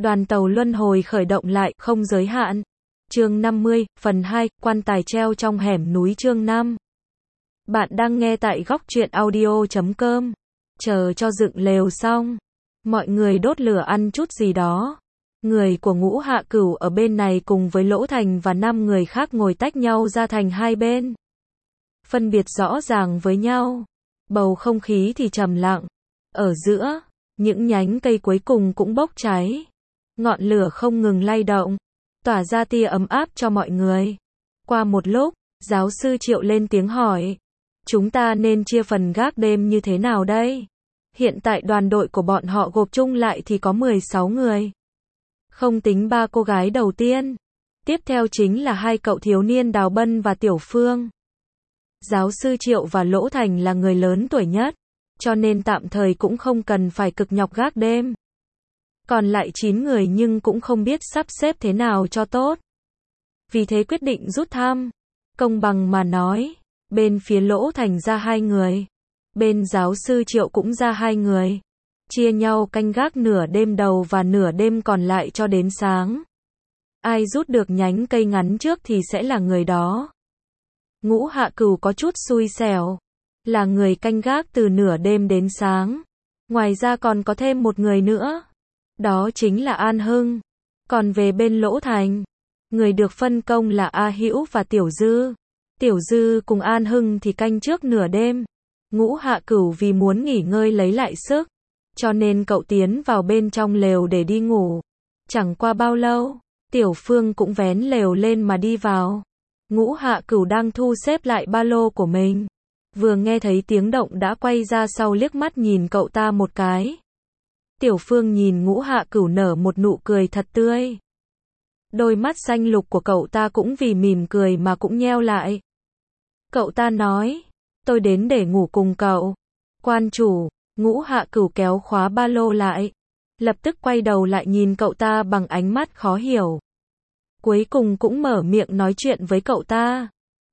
Đoàn tàu luân hồi khởi động lại, không giới hạn. Chương 50, phần 2, quan tài treo trong hẻm núi chương 5. Bạn đang nghe tại góc truyện audio.com. Chờ cho dựng lều xong, mọi người đốt lửa ăn chút gì đó. Người của Ngũ Hạ Cửu ở bên này cùng với Lỗ Thành và 5 người khác ngồi tách nhau ra thành hai bên. Phân biệt rõ ràng với nhau. Bầu không khí thì trầm lặng. Ở giữa, những nhánh cây cuối cùng cũng bốc cháy. Ngọn lửa không ngừng lay động, tỏa ra tia ấm áp cho mọi người. Qua một lúc, giáo sư Triệu lên tiếng hỏi. Chúng ta nên chia phần gác đêm như thế nào đây? Hiện tại đoàn đội của bọn họ gộp chung lại thì có 16 người. Không tính 3 cô gái đầu tiên. Tiếp theo chính là 2 cậu thiếu niên Đào Bân và Tiểu Phương. Giáo sư Triệu và Lỗ Thành là người lớn tuổi nhất, cho nên tạm thời cũng không cần phải cực nhọc gác đêm. Còn lại 9 người nhưng cũng không biết sắp xếp thế nào cho tốt. Vì thế quyết định rút thăm. Công bằng mà nói, bên phía Lỗ Thành ra 2 người. Bên giáo sư Triệu cũng ra 2 người. Chia nhau canh gác nửa đêm đầu và nửa đêm còn lại cho đến sáng. Ai rút được nhánh cây ngắn trước thì sẽ là người đó. Ngũ Hạ Cửu có chút xui xẻo. Là người canh gác từ nửa đêm đến sáng. Ngoài ra còn có thêm một người nữa. Đó chính là An Hưng. Còn về bên Lỗ Thành, người được phân công là A Hữu và Tiểu Dư. Tiểu Dư cùng An Hưng thì canh trước nửa đêm. Ngũ Hạ Cửu vì muốn nghỉ ngơi lấy lại sức, cho nên cậu tiến vào bên trong lều để đi ngủ. Chẳng qua bao lâu, Tiểu Phương cũng vén lều lên mà đi vào. Ngũ Hạ Cửu đang thu xếp lại ba lô của mình. Vừa nghe thấy tiếng động đã quay ra sau liếc mắt nhìn cậu ta một cái. Tiểu Phương nhìn Ngũ Hạ Cửu nở một nụ cười thật tươi. Đôi mắt xanh lục của cậu ta cũng vì mỉm cười mà cũng nheo lại. Cậu ta nói, tôi đến để ngủ cùng cậu. Quan chủ. Ngũ Hạ Cửu kéo khóa ba lô lại. Lập tức quay đầu lại nhìn cậu ta bằng ánh mắt khó hiểu. Cuối cùng cũng mở miệng nói chuyện với cậu ta.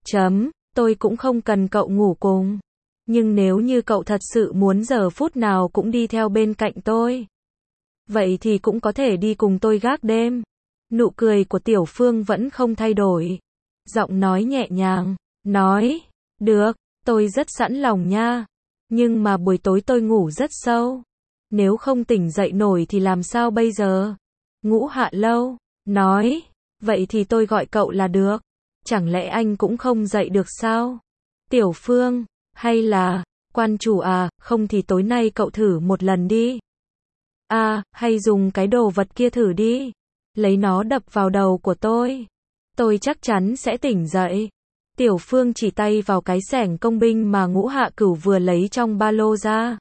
Tôi cũng không cần cậu ngủ cùng. Nhưng nếu như cậu thật sự muốn giờ phút nào cũng đi theo bên cạnh tôi, vậy thì cũng có thể đi cùng tôi gác đêm. Nụ cười của Tiểu Phương vẫn không thay đổi. Giọng nói nhẹ nhàng, nói, được, tôi rất sẵn lòng nha. Nhưng mà buổi tối tôi ngủ rất sâu. Nếu không tỉnh dậy nổi thì làm sao bây giờ? Ngũ Hạ Lâu, nói, vậy thì tôi gọi cậu là được. Chẳng lẽ anh cũng không dậy được sao? Tiểu Phương, hay là, quan chủ à, không thì tối nay cậu thử một lần đi. À, hay dùng cái đồ vật kia thử đi. Lấy nó đập vào đầu của tôi. Tôi chắc chắn sẽ tỉnh dậy. Tiểu Phương chỉ tay vào cái xẻng công binh mà Ngũ Hạ Cửu vừa lấy trong ba lô ra.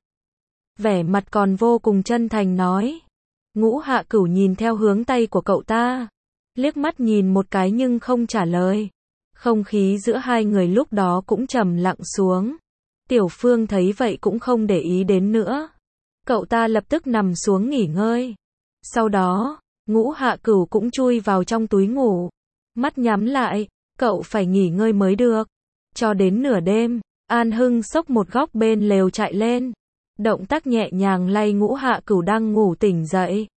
Vẻ mặt còn vô cùng chân thành nói. Ngũ Hạ Cửu nhìn theo hướng tay của cậu ta. Liếc mắt nhìn một cái nhưng không trả lời. Không khí giữa hai người lúc đó cũng trầm lặng xuống. Tiểu Phương thấy vậy cũng không để ý đến nữa. Cậu ta lập tức nằm xuống nghỉ ngơi. Sau đó, Ngũ Hạ Cửu cũng chui vào trong túi ngủ. Mắt nhắm lại, cậu phải nghỉ ngơi mới được. Cho đến nửa đêm, An Hưng xốc một góc bên lều chạy lên. Động tác nhẹ nhàng lay Ngũ Hạ Cửu đang ngủ tỉnh dậy.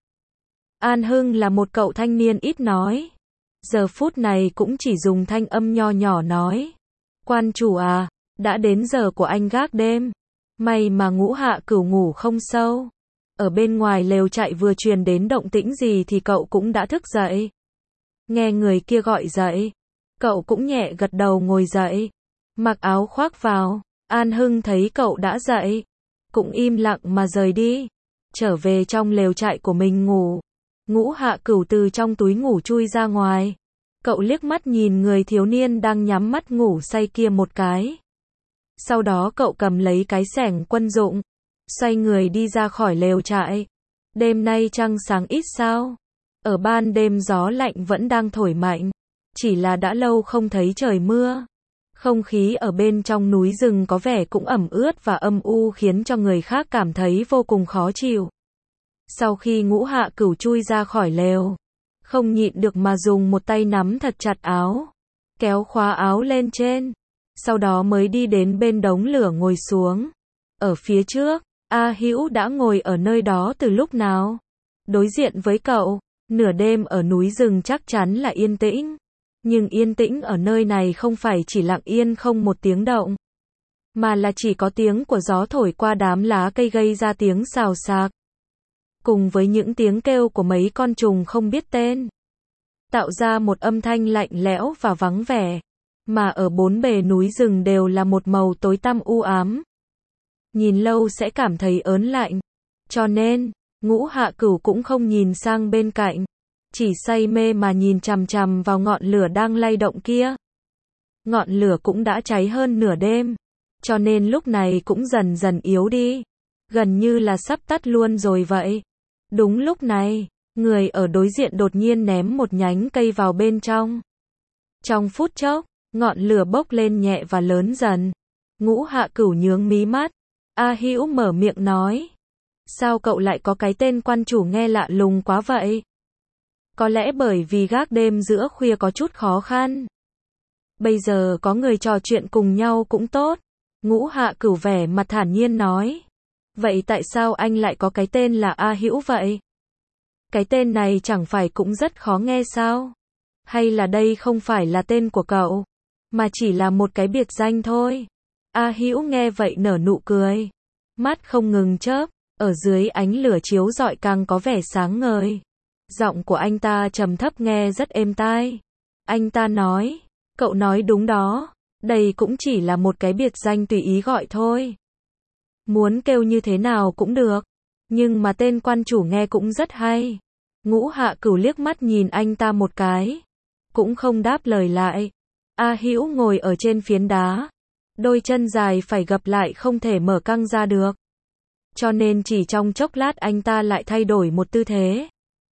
An Hưng là một cậu thanh niên ít nói. Giờ phút này cũng chỉ dùng thanh âm nho nhỏ nói. Quan chủ à, đã đến giờ của anh gác đêm. May mà Ngũ Hạ Cửu ngủ không sâu. Ở bên ngoài lều chạy vừa truyền đến động tĩnh gì thì cậu cũng đã thức dậy. Nghe người kia gọi dậy. Cậu cũng nhẹ gật đầu ngồi dậy. Mặc áo khoác vào. An Hưng thấy cậu đã dậy. Cũng im lặng mà rời đi. Trở về trong lều chạy của mình ngủ. Ngũ Hạ Cửu từ trong túi ngủ chui ra ngoài. Cậu liếc mắt nhìn người thiếu niên đang nhắm mắt ngủ say kia một cái. Sau đó cậu cầm lấy cái xẻng quân dụng. Xoay người đi ra khỏi lều trại. Đêm nay trăng sáng ít sao. Ở ban đêm gió lạnh vẫn đang thổi mạnh. Chỉ là đã lâu không thấy trời mưa. Không khí ở bên trong núi rừng có vẻ cũng ẩm ướt và âm u khiến cho người khác cảm thấy vô cùng khó chịu. Sau khi Ngũ Hạ Cửu chui ra khỏi lều, không nhịn được mà dùng một tay nắm thật chặt áo, kéo khóa áo lên trên, sau đó mới đi đến bên đống lửa ngồi xuống. Ở phía trước, A Hữu đã ngồi ở nơi đó từ lúc nào. Đối diện với cậu, nửa đêm ở núi rừng chắc chắn là yên tĩnh. Nhưng yên tĩnh ở nơi này không phải chỉ lặng yên không một tiếng động, mà là chỉ có tiếng của gió thổi qua đám lá cây gây ra tiếng xào xạc, cùng với những tiếng kêu của mấy con trùng không biết tên, tạo ra một âm thanh lạnh lẽo và vắng vẻ, mà ở bốn bề núi rừng đều là một màu tối tăm u ám. Nhìn lâu sẽ cảm thấy ớn lạnh, cho nên, Ngũ Hạ Cửu cũng không nhìn sang bên cạnh, chỉ say mê mà nhìn chằm chằm vào ngọn lửa đang lay động kia. Ngọn lửa cũng đã cháy hơn nửa đêm, cho nên lúc này cũng dần dần yếu đi, gần như là sắp tắt luôn rồi vậy. Đúng lúc này, người ở đối diện đột nhiên ném một nhánh cây vào bên trong. Trong phút chốc, ngọn lửa bốc lên nhẹ và lớn dần. Ngũ Hạ Cửu nhướng mí mắt. A Hữu mở miệng nói. Sao cậu lại có cái tên quan chủ nghe lạ lùng quá vậy? Có lẽ bởi vì gác đêm giữa khuya có chút khó khăn. Bây giờ có người trò chuyện cùng nhau cũng tốt. Ngũ Hạ Cửu vẻ mặt thản nhiên nói. Vậy tại sao anh lại có cái tên là A Hữu vậy? Cái tên này chẳng phải cũng rất khó nghe sao? Hay là đây không phải là tên của cậu, mà chỉ là một cái biệt danh thôi? A Hữu nghe vậy nở nụ cười, mắt không ngừng chớp, ở dưới ánh lửa chiếu rọi càng có vẻ sáng ngời. Giọng của anh ta trầm thấp nghe rất êm tai. Anh ta nói, cậu nói đúng đó, đây cũng chỉ là một cái biệt danh tùy ý gọi thôi. Muốn kêu như thế nào cũng được, nhưng mà tên quan chủ nghe cũng rất hay. Ngũ Hạ Cửu liếc mắt nhìn anh ta một cái, cũng không đáp lời lại. A Hữu ngồi ở trên phiến đá, đôi chân dài phải gập lại không thể mở căng ra được. Cho nên chỉ trong chốc lát anh ta lại thay đổi một tư thế.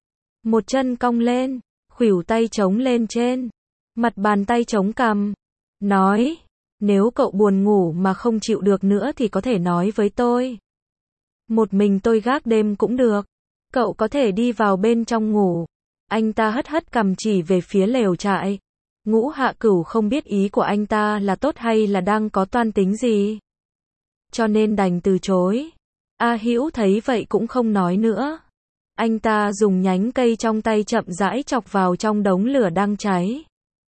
Một chân cong lên, khuỷu tay chống lên trên, mặt bàn tay chống cằm. Nói, nếu cậu buồn ngủ mà không chịu được nữa thì có thể nói với tôi. Một mình tôi gác đêm cũng được. Cậu có thể đi vào bên trong ngủ. Anh ta hất hất cằm chỉ về phía lều trại. Ngũ Hạ Cửu không biết ý của anh ta là tốt hay là đang có toan tính gì, cho nên đành từ chối. A Hữu thấy vậy cũng không nói nữa. Anh ta dùng nhánh cây trong tay chậm rãi chọc vào trong đống lửa đang cháy,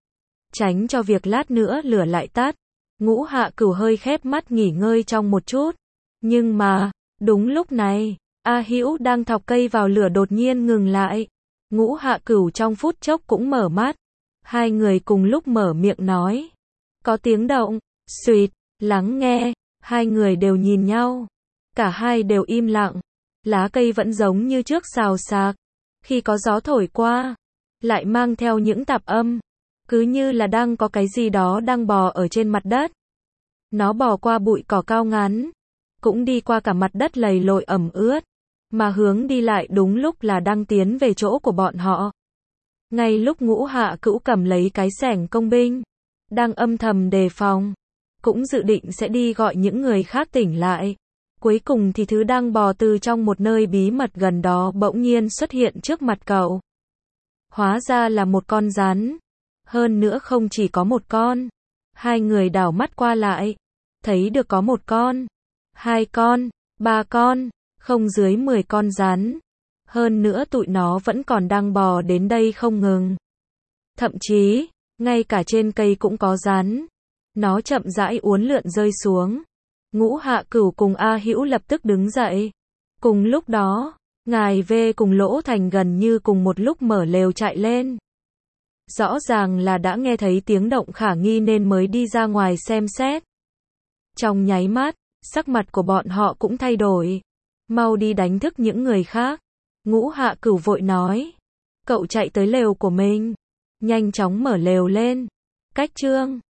tránh cho việc lát nữa lửa lại tắt. Ngũ Hạ Cửu hơi khép mắt nghỉ ngơi trong một chút. Nhưng mà, đúng lúc này, A Hữu đang thọc cây vào lửa đột nhiên ngừng lại. Ngũ Hạ Cửu trong phút chốc cũng mở mắt. Hai người cùng lúc mở miệng nói. Có tiếng động, xuỵt, lắng nghe, hai người đều nhìn nhau. Cả hai đều im lặng. Lá cây vẫn giống như trước xào xạc. Khi có gió thổi qua, lại mang theo những tạp âm. Cứ như là đang có cái gì đó đang bò ở trên mặt đất. Nó bò qua bụi cỏ cao ngắn, cũng đi qua cả mặt đất lầy lội ẩm ướt, mà hướng đi lại đúng lúc là đang tiến về chỗ của bọn họ. Ngay lúc Ngũ Hạ Cửu cầm lấy cái xẻng công binh, đang âm thầm đề phòng, cũng dự định sẽ đi gọi những người khác tỉnh lại. Cuối cùng thì thứ đang bò từ trong một nơi bí mật gần đó bỗng nhiên xuất hiện trước mặt cậu. Hóa ra là một con rắn. Hơn nữa không chỉ có một con. Hai người đảo mắt qua lại, thấy được có một con, hai con, ba con, không dưới 10 con rắn. Hơn nữa tụi nó vẫn còn đang bò đến đây không ngừng. Thậm chí, ngay cả trên cây cũng có rắn. Nó chậm rãi uốn lượn rơi xuống. Ngũ Hạ Cửu cùng A Hữu lập tức đứng dậy. Cùng lúc đó, Ngài V cùng Lỗ Thành gần như cùng một lúc mở lều chạy lên. Rõ ràng là đã nghe thấy tiếng động khả nghi nên mới đi ra ngoài xem xét. Trong nháy mắt, sắc mặt của bọn họ cũng thay đổi. Mau đi đánh thức những người khác. Ngũ Hạ Cửu vội nói. Cậu chạy tới lều của mình. Nhanh chóng mở lều lên. Cách chương